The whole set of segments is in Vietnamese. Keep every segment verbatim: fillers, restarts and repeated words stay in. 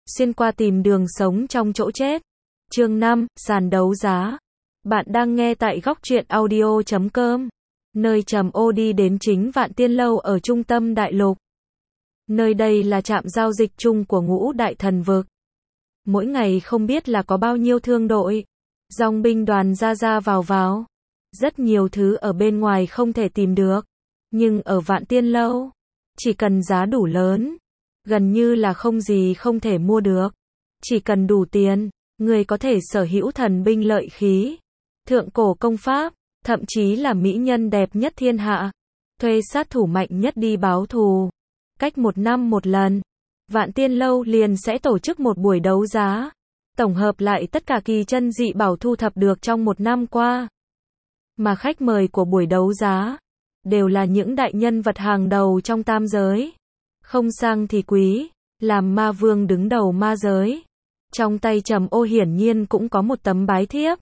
xuyên qua tìm đường sống trong chỗ chết. Chương năm, sàn đấu giá. Bạn đang nghe tại góc truyện audio chấm com, nơi Trầm Ô đi đến chính Vạn Tiên Lâu ở trung tâm đại lục. Nơi đây là trạm giao dịch chung của ngũ đại thần vực. Mỗi ngày không biết là có bao nhiêu thương đội, dòng binh đoàn ra ra vào vào. Rất nhiều thứ ở bên ngoài không thể tìm được. Nhưng ở Vạn Tiên Lâu, chỉ cần giá đủ lớn, gần như là không gì không thể mua được. Chỉ cần đủ tiền, người có thể sở hữu thần binh lợi khí, thượng cổ công pháp, thậm chí là mỹ nhân đẹp nhất thiên hạ. Thuê sát thủ mạnh nhất đi báo thù. Cách một năm một lần, Vạn Tiên Lâu liền sẽ tổ chức một buổi đấu giá, tổng hợp lại tất cả kỳ chân dị bảo thu thập được trong một năm qua. Mà khách mời của buổi đấu giá đều là những đại nhân vật hàng đầu trong tam giới. Không sang thì quý, làm ma vương đứng đầu ma giới. Trong tay Trầm Ô hiển nhiên cũng có một tấm bái thiếp.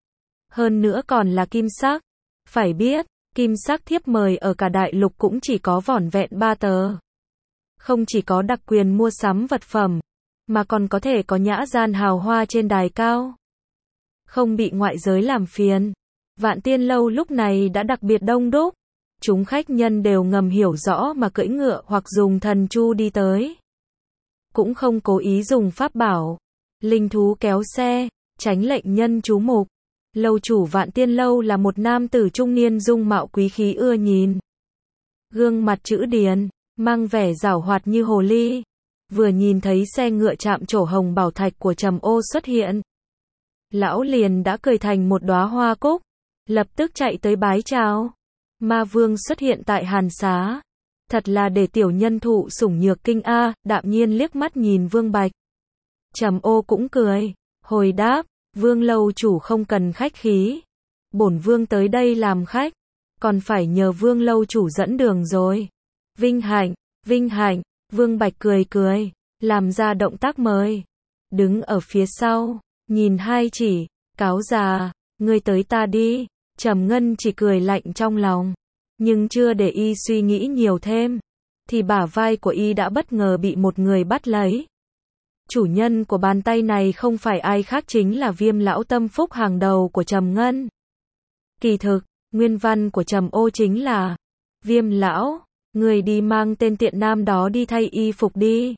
Hơn nữa còn là kim sắc. Phải biết, kim sắc thiếp mời ở cả đại lục cũng chỉ có vỏn vẹn ba tờ. Không chỉ có đặc quyền mua sắm vật phẩm, mà còn có thể có nhã gian hào hoa trên đài cao. Không bị ngoại giới làm phiền. Vạn Tiên Lâu lúc này đã đặc biệt đông đúc. Chúng khách nhân đều ngầm hiểu rõ mà cưỡi ngựa hoặc dùng thần chu đi tới. Cũng không cố ý dùng pháp bảo, linh thú kéo xe, tránh lệnh nhân chú mục. Lâu chủ Vạn Tiên Lâu là một nam tử trung niên dung mạo quý khí ưa nhìn. Gương mặt chữ điền, mang vẻ giảo hoạt như hồ ly. Vừa nhìn thấy xe ngựa chạm trổ hồng bảo thạch của Trầm Ô xuất hiện, lão liền đã cười thành một đóa hoa cúc, lập tức chạy tới bái chào. Ma vương xuất hiện tại Hàn Xá, thật là để tiểu nhân thụ sủng nhược kinh a. Đạm nhiên liếc mắt nhìn Vương Bạch. Trầm Ô cũng cười, hồi đáp, Vương lâu chủ không cần khách khí. Bổn vương tới đây làm khách, còn phải nhờ Vương lâu chủ dẫn đường rồi. Vinh hạnh, vinh hạnh. Vương Bạch cười cười, làm ra động tác mời. Đứng ở phía sau, nhìn hai chỉ, cáo già, ngươi tới ta đi. Trầm Ngân chỉ cười lạnh trong lòng, nhưng chưa để y suy nghĩ nhiều thêm, thì bả vai của y đã bất ngờ bị một người bắt lấy. Chủ nhân của bàn tay này không phải ai khác chính là Viêm lão tâm phúc hàng đầu của Trầm Ngân. Kỳ thực, nguyên văn của Trầm Ô chính là: Viêm lão, người đi mang tên tiện nam đó đi thay y phục đi,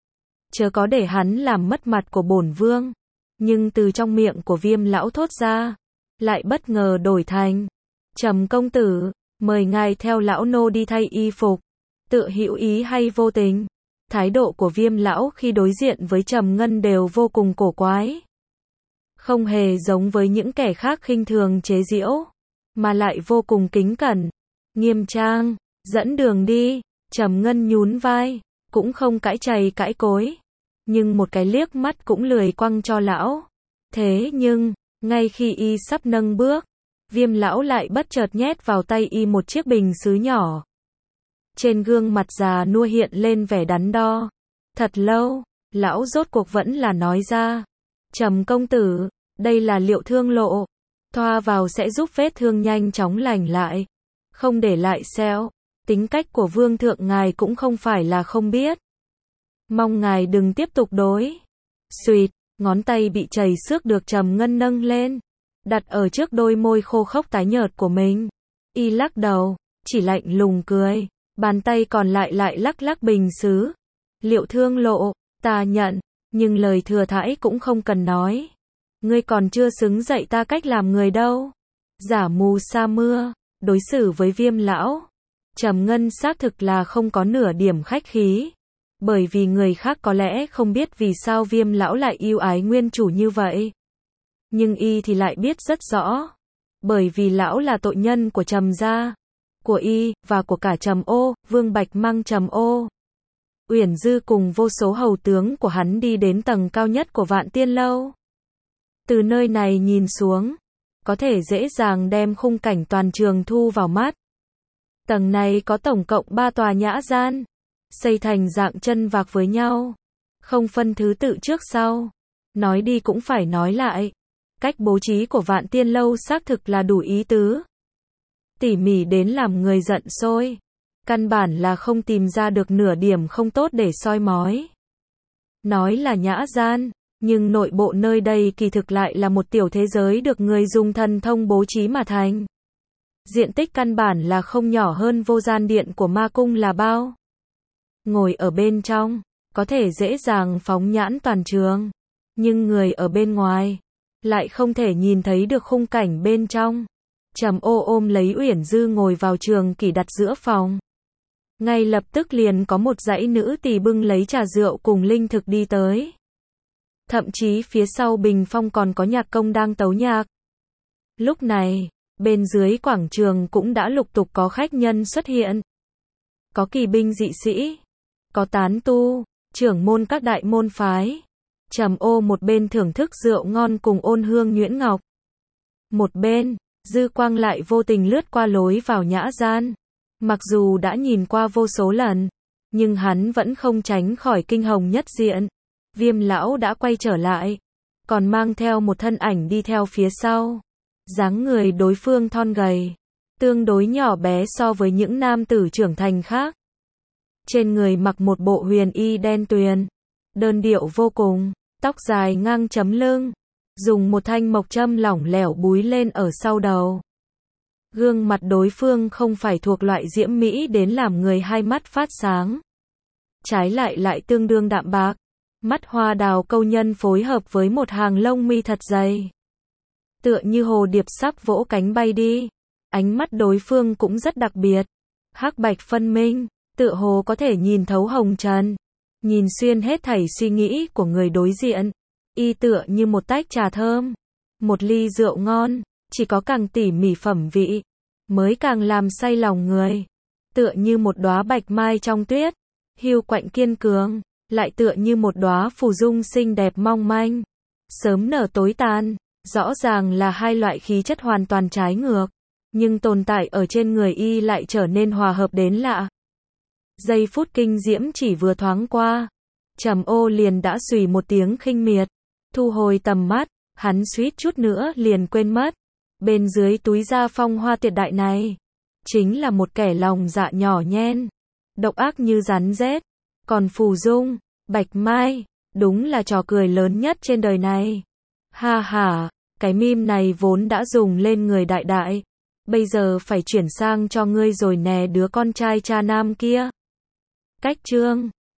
chớ có để hắn làm mất mặt của bổn vương. Nhưng từ trong miệng của Viêm lão thốt ra, lại bất ngờ đổi thành: Trầm công tử, mời ngài theo lão nô đi thay y phục. Tự hữu ý hay vô tình, thái độ của Viêm lão khi đối diện với Trầm Ngân đều vô cùng cổ quái. Không hề giống với những kẻ khác khinh thường chế giễu, mà lại vô cùng kính cẩn, nghiêm trang. Dẫn đường đi. Trầm Ngân nhún vai, cũng không cãi chày cãi cối, nhưng một cái liếc mắt cũng lười quăng cho lão. Thế nhưng, ngay khi y sắp nâng bước, Viêm lão lại bất chợt nhét vào tay y một chiếc bình sứ nhỏ. Trên gương mặt già nua hiện lên vẻ đắn đo. Thật lâu, lão rốt cuộc vẫn là nói ra: Trầm công tử, đây là liệu thương lộ, thoa vào sẽ giúp vết thương nhanh chóng lành lại, không để lại sẹo. Tính cách của vương thượng ngài cũng không phải là không biết, mong ngài đừng tiếp tục đối. Xuỵt, ngón tay bị chảy xước được Trầm Ngân nâng lên, đặt ở trước đôi môi khô khốc tái nhợt của mình. Y lắc đầu, chỉ lạnh lùng cười, bàn tay còn lại lại lắc lắc bình sứ. Liệu thương lộ, ta nhận, nhưng lời thừa thãi cũng không cần nói. Ngươi còn chưa xứng dạy ta cách làm người đâu. Giả mù sa mưa, đối xử với Viêm lão, Trầm Ngân xác thực là không có nửa điểm khách khí. Bởi vì người khác có lẽ không biết vì sao Viêm lão lại yêu ái nguyên chủ như vậy, nhưng y thì lại biết rất rõ. Bởi vì lão là tội nhân của Trầm gia, của y, và của cả Trầm Ô. Vương Bạch mang Trầm Ô, Uyển Dư cùng vô số hầu tướng của hắn đi đến tầng cao nhất của Vạn Tiên Lâu. Từ nơi này nhìn xuống, có thể dễ dàng đem khung cảnh toàn trường thu vào mắt. Tầng này có tổng cộng ba tòa nhã gian, xây thành dạng chân vạc với nhau, không phân thứ tự trước sau. Nói đi cũng phải nói lại, cách bố trí của Vạn Tiên Lâu xác thực là đủ ý tứ, tỉ mỉ đến làm người giận sôi. Căn bản là không tìm ra được nửa điểm không tốt để soi mói. nói là nhã gian, nhưng nội bộ nơi đây kỳ thực lại là một tiểu thế giới được người dùng thần thông bố trí mà thành. Diện tích căn bản là không nhỏ hơn vô gian điện của ma cung là bao. Ngồi ở bên trong, có thể dễ dàng phóng nhãn toàn trường, nhưng người ở bên ngoài lại không thể nhìn thấy được khung cảnh bên trong. Trầm Ô ôm lấy Uyển Dư ngồi vào trường kỷ đặt giữa phòng. Ngay lập tức liền có một dãy nữ tỳ bưng lấy trà rượu cùng linh thực đi tới. Thậm chí phía sau bình phong còn có nhạc công đang tấu nhạc. Lúc này, bên dưới quảng trường cũng đã lục tục có khách nhân xuất hiện. Có kỳ binh dị sĩ, có tán tu, trưởng môn các đại môn phái. Trầm Ô một bên thưởng thức rượu ngon cùng ôn hương nhuyễn ngọc. Một bên, dư quang lại vô tình lướt qua lối vào nhã gian. Mặc dù đã nhìn qua vô số lần, nhưng hắn vẫn không tránh khỏi kinh hồng nhất diện. Viêm lão đã quay trở lại, còn mang theo một thân ảnh đi theo phía sau. Dáng người đối phương thon gầy, tương đối nhỏ bé so với những nam tử trưởng thành khác. Trên người mặc một bộ huyền y đen tuyền, đơn điệu vô cùng, tóc dài ngang chấm lưng, dùng một thanh mộc châm lỏng lẻo búi lên ở sau đầu. Gương mặt đối phương không phải thuộc loại diễm mỹ đến làm người hai mắt phát sáng. Trái lại lại tương đương đạm bạc, mắt hoa đào câu nhân phối hợp với một hàng lông mi thật dày. Tựa như hồ điệp sắp vỗ cánh bay đi. Ánh mắt đối phương cũng rất đặc biệt, hắc bạch phân minh, tựa hồ có thể nhìn thấu hồng trần, nhìn xuyên hết thảy suy nghĩ của người đối diện. Y tựa như một tách trà thơm, một ly rượu ngon, chỉ có càng tỉ mỉ phẩm vị, mới càng làm say lòng người. Tựa như một đóa bạch mai trong tuyết, hiu quạnh kiên cường, lại tựa như một đóa phù dung xinh đẹp mong manh, sớm nở tối tàn. Rõ ràng là hai loại khí chất hoàn toàn trái ngược, nhưng tồn tại ở trên người y lại trở nên hòa hợp đến lạ. Giây phút kinh diễm chỉ vừa thoáng qua, Trầm Ô liền đã xùy một tiếng khinh miệt, thu hồi tầm mắt, hắn suýt chút nữa liền quên mất. Bên dưới túi da phong hoa tuyệt đại này, chính là một kẻ lòng dạ nhỏ nhen, độc ác như rắn rết. Còn phù dung, bạch mai, đúng là trò cười lớn nhất trên đời này. Ha ha, cái meme này vốn đã dùng lên người đại đại, bây giờ phải chuyển sang cho ngươi rồi nè đứa con trai cha nam kia. Cách chương